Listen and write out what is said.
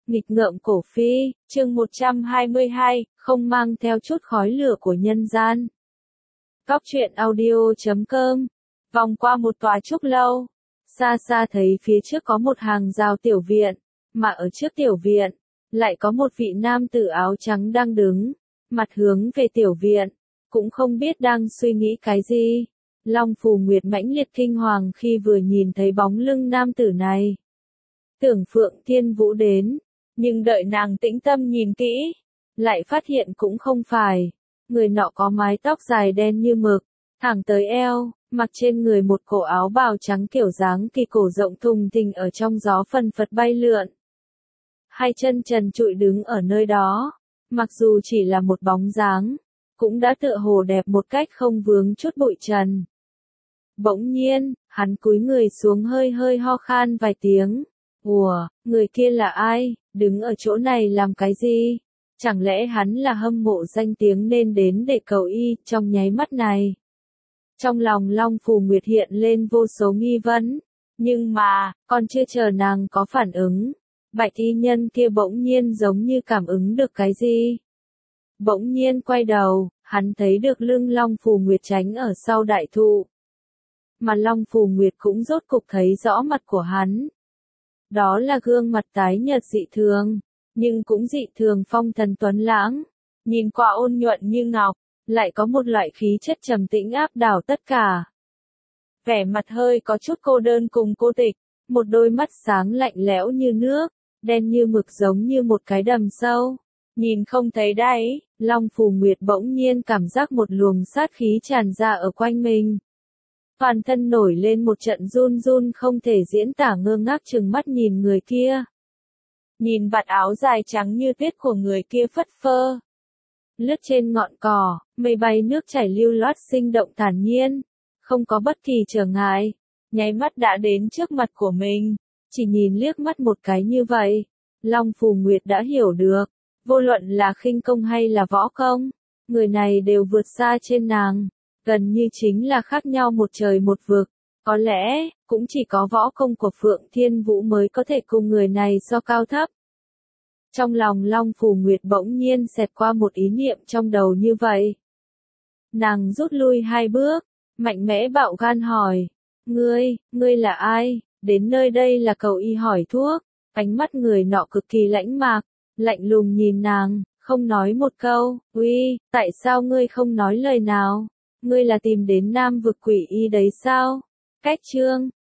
Nghịch ngợm cổ phi, chương 122, không mang theo chút khói lửa của nhân gian. Góc truyện audio.com. Vòng qua một tòa trúc lâu, xa xa thấy phía trước có một hàng rào tiểu viện, mà ở trước tiểu viện, lại có một vị nam tử áo trắng đang đứng, mặt hướng về tiểu viện, cũng không biết đang suy nghĩ cái gì. Long Phù Nguyệt mãnh liệt kinh hoàng khi vừa nhìn thấy bóng lưng nam tử này. Tưởng Phượng Thiên Vũ đến, nhưng đợi nàng tĩnh tâm nhìn kỹ, lại phát hiện cũng không phải. Người nọ có mái tóc dài đen như mực, thẳng tới eo, mặc trên người một cổ áo bào trắng kiểu dáng kỳ cổ rộng thùng thình ở trong gió phần phật bay lượn. Hai chân trần trụi đứng ở nơi đó, mặc dù chỉ là một bóng dáng, cũng đã tựa hồ đẹp một cách không vướng chút bụi trần. Bỗng nhiên, hắn cúi người xuống hơi hơi ho khan vài tiếng. Ủa, người kia là ai, đứng ở chỗ này làm cái gì? Chẳng lẽ hắn là hâm mộ danh tiếng nên đến để cầu y trong nháy mắt này? Trong lòng Long Phù Nguyệt hiện lên vô số nghi vấn, nhưng mà, còn chưa chờ nàng có phản ứng, bạch y nhân kia bỗng nhiên giống như cảm ứng được cái gì. Bỗng nhiên quay đầu, hắn thấy được lưng Long Phù Nguyệt tránh ở sau đại thụ. Mà Long Phù Nguyệt cũng rốt cục thấy rõ mặt của hắn. Đó là gương mặt tái nhợt dị thường, nhưng cũng dị thường phong thần tuấn lãng, nhìn qua ôn nhuận như ngọc, lại có một loại khí chất trầm tĩnh áp đảo tất cả. Vẻ mặt hơi có chút cô đơn cùng cô tịch, một đôi mắt sáng lạnh lẽo như nước, đen như mực giống như một cái đầm sâu, nhìn không thấy đáy. Long Phù Nguyệt bỗng nhiên cảm giác một luồng sát khí tràn ra ở quanh mình. Toàn thân nổi lên một trận run run không thể diễn tả, ngơ ngác trừng mắt nhìn người kia. Nhìn vạt áo dài trắng như tuyết của người kia phất phơ. Lướt trên ngọn cỏ, mây bay nước chảy lưu loát sinh động thản nhiên, không có bất kỳ trở ngại, nháy mắt đã đến trước mặt của mình. Chỉ nhìn liếc mắt một cái như vậy, Long Phù Nguyệt đã hiểu được, vô luận là khinh công hay là võ công, người này đều vượt xa trên nàng. Gần như chính là khác nhau một trời một vực, có lẽ, cũng chỉ có võ công của Phượng Thiên Vũ mới có thể cùng người này so cao thấp. Trong lòng Long Phù Nguyệt bỗng nhiên xẹt qua một ý niệm trong đầu như vậy. Nàng rút lui hai bước, mạnh mẽ bạo gan hỏi, ngươi là ai, đến nơi đây là cầu y hỏi thuốc. Ánh mắt người nọ cực kỳ lãnh mạc, lạnh lùng nhìn nàng, không nói một câu. Uy, tại sao ngươi không nói lời nào? Ngươi là tìm đến Nam vực quỷ y đấy sao? Cách chương